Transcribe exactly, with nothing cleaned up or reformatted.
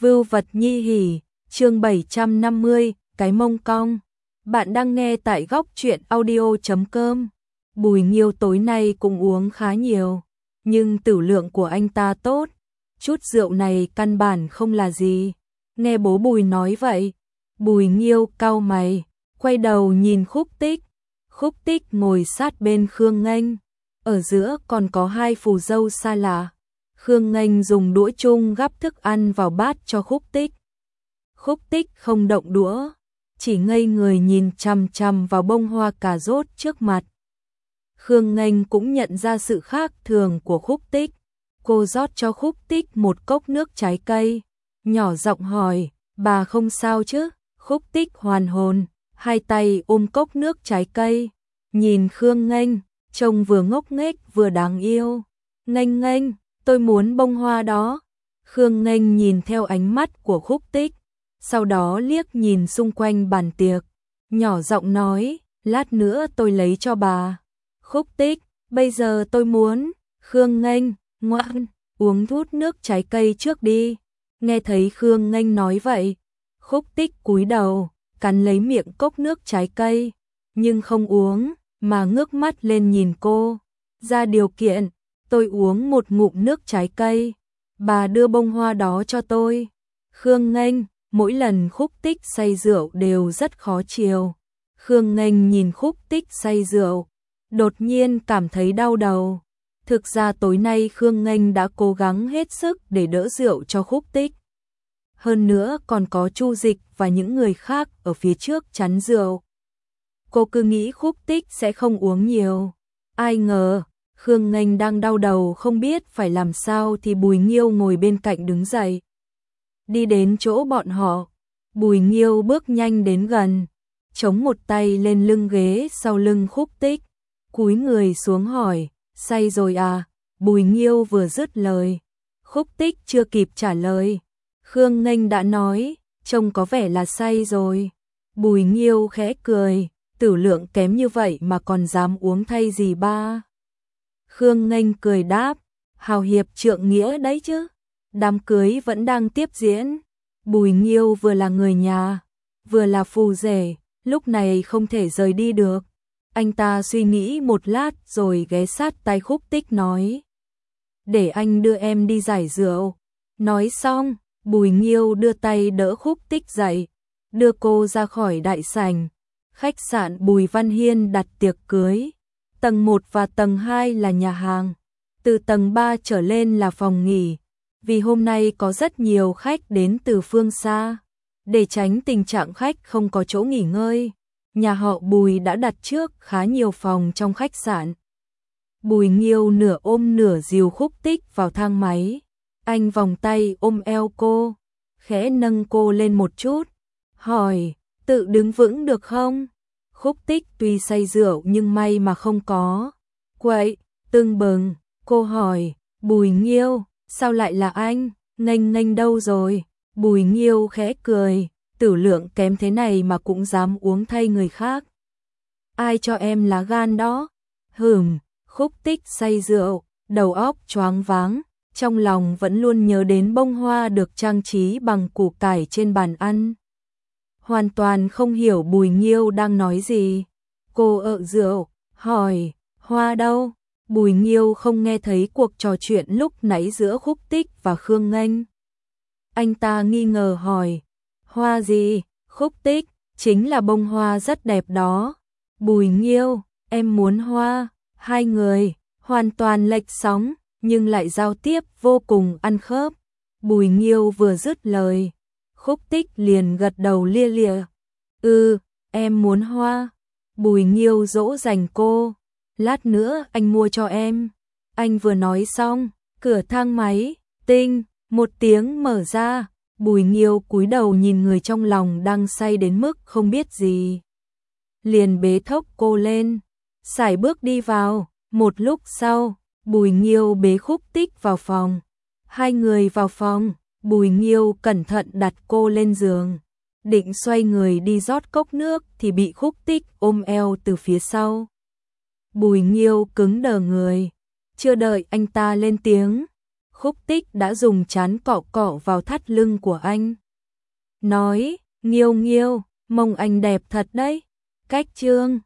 Vưu vật nhi hỉ, chương bảy trăm năm mươi, cái mông cong. Bạn đang nghe tại góc truyện audio chấm com. Bùi Nghiêu tối nay cũng uống khá nhiều, nhưng tử lượng của anh ta tốt, chút rượu này căn bản không là gì. Nghe bố Bùi nói vậy, Bùi Nghiêu cau mày, quay đầu nhìn Khúc Tích. Khúc Tích ngồi sát bên Khương Nghênh, ở giữa còn có hai phù dâu xa lạ. Khương Nghênh dùng đũa chung gắp thức ăn vào bát cho Khúc Tích. Khúc Tích không động đũa, chỉ ngây người nhìn chằm chằm vào bông hoa cà rốt trước mặt. Khương Nghênh cũng nhận ra sự khác thường của Khúc Tích. Cô rót cho Khúc Tích một cốc nước trái cây, nhỏ giọng hỏi, bà không sao chứ? Khúc Tích hoàn hồn, hai tay ôm cốc nước trái cây, nhìn Khương Nghênh, trông vừa ngốc nghếch vừa đáng yêu. Nghênh Nghênh, tôi muốn bông hoa đó. Khương Nghênh nhìn theo ánh mắt của Khúc Tích, sau đó liếc nhìn xung quanh bàn tiệc, nhỏ giọng nói, lát nữa tôi lấy cho bà. Khúc Tích, bây giờ tôi muốn. Khương Nghênh, ngoan, uống chút nước trái cây trước đi. Nghe thấy Khương Nghênh nói vậy, Khúc Tích cúi đầu, cắn lấy miệng cốc nước trái cây, nhưng không uống, mà ngước mắt lên nhìn cô. Ra điều kiện, tôi uống một ngụm nước trái cây, bà đưa bông hoa đó cho tôi. Khương Nghênh, mỗi lần Khúc Tích say rượu đều rất khó chiều. Khương Nghênh nhìn Khúc Tích say rượu, đột nhiên cảm thấy đau đầu. Thực ra tối nay Khương Nghênh đã cố gắng hết sức để đỡ rượu cho Khúc Tích. Hơn nữa còn có Chu Dịch và những người khác ở phía trước chắn rượu. Cô cứ nghĩ Khúc Tích sẽ không uống nhiều. Ai ngờ, Khương Nghênh đang đau đầu không biết phải làm sao thì Bùi Nghiêu ngồi bên cạnh đứng dậy. Đi đến chỗ bọn họ, Bùi Nghiêu bước nhanh đến gần, chống một tay lên lưng ghế sau lưng Khúc Tích, cúi người xuống hỏi, say rồi à? Bùi Nghiêu vừa dứt lời, Khúc Tích chưa kịp trả lời, Khương Nghênh đã nói, trông có vẻ là say rồi. Bùi Nghiêu khẽ cười, tử lượng kém như vậy mà còn dám uống thay gì ba? Khương Nghênh cười đáp, hào hiệp trượng nghĩa đấy chứ. Đám cưới vẫn đang tiếp diễn. Bùi Nghiêu vừa là người nhà, vừa là phù rể, lúc này không thể rời đi được. Anh ta suy nghĩ một lát rồi ghé sát tai Khúc Tích nói, để anh đưa em đi giải rượu. Nói xong, Bùi Nghiêu đưa tay đỡ Khúc Tích dậy, đưa cô ra khỏi đại sảnh. Khách sạn Bùi Văn Hiên đặt tiệc cưới. Tầng một và tầng hai là nhà hàng, từ tầng ba trở lên là phòng nghỉ. Vì hôm nay có rất nhiều khách đến từ phương xa, để tránh tình trạng khách không có chỗ nghỉ ngơi, nhà họ Bùi đã đặt trước khá nhiều phòng trong khách sạn. Bùi Nghiêu nửa ôm nửa dìu Khúc Tích vào thang máy. Anh vòng tay ôm eo cô, khẽ nâng cô lên một chút, hỏi, tự đứng vững được không? Khúc Tích tuy say rượu nhưng may mà không có quậy, tưng bừng. Cô hỏi, Bùi Nghiêu, sao lại là anh? Nghênh Nghênh đâu rồi? Bùi Nghiêu khẽ cười, tử lượng kém thế này mà cũng dám uống thay người khác. Ai cho em lá gan đó? Hửm. Khúc Tích say rượu, đầu óc choáng váng, trong lòng vẫn luôn nhớ đến bông hoa được trang trí bằng củ cải trên bàn ăn. Hoàn toàn không hiểu Bùi Nghiêu đang nói gì. Cô ợ rượu, hỏi, hoa đâu? Bùi Nghiêu không nghe thấy cuộc trò chuyện lúc nãy giữa Khúc Tích và Khương Nghênh. Anh ta nghi ngờ hỏi, hoa gì? Khúc Tích, chính là bông hoa rất đẹp đó. Bùi Nghiêu, em muốn hoa. Hai người, hoàn toàn lệch sóng, nhưng lại giao tiếp vô cùng ăn khớp. Bùi Nghiêu vừa dứt lời, Khúc Tích liền gật đầu lia lịa. Ừ, em muốn hoa. Bùi Nghiêu dỗ dành cô. Lát nữa anh mua cho em. Anh vừa nói xong, cửa thang máy, tinh, một tiếng mở ra. Bùi Nghiêu cúi đầu nhìn người trong lòng đang say đến mức không biết gì. Liền bế thốc cô lên, sải bước đi vào. Một lúc sau, Bùi Nghiêu bế Khúc Tích vào phòng. Hai người vào phòng, Bùi Nghiêu cẩn thận đặt cô lên giường, định xoay người đi rót cốc nước thì bị Khúc Tích ôm eo từ phía sau. Bùi Nghiêu cứng đờ người, chưa đợi anh ta lên tiếng, Khúc Tích đã dùng trán cọ cọ vào thắt lưng của anh. Nói, Nghiêu Nghiêu, mông anh đẹp thật đấy. Cách Trương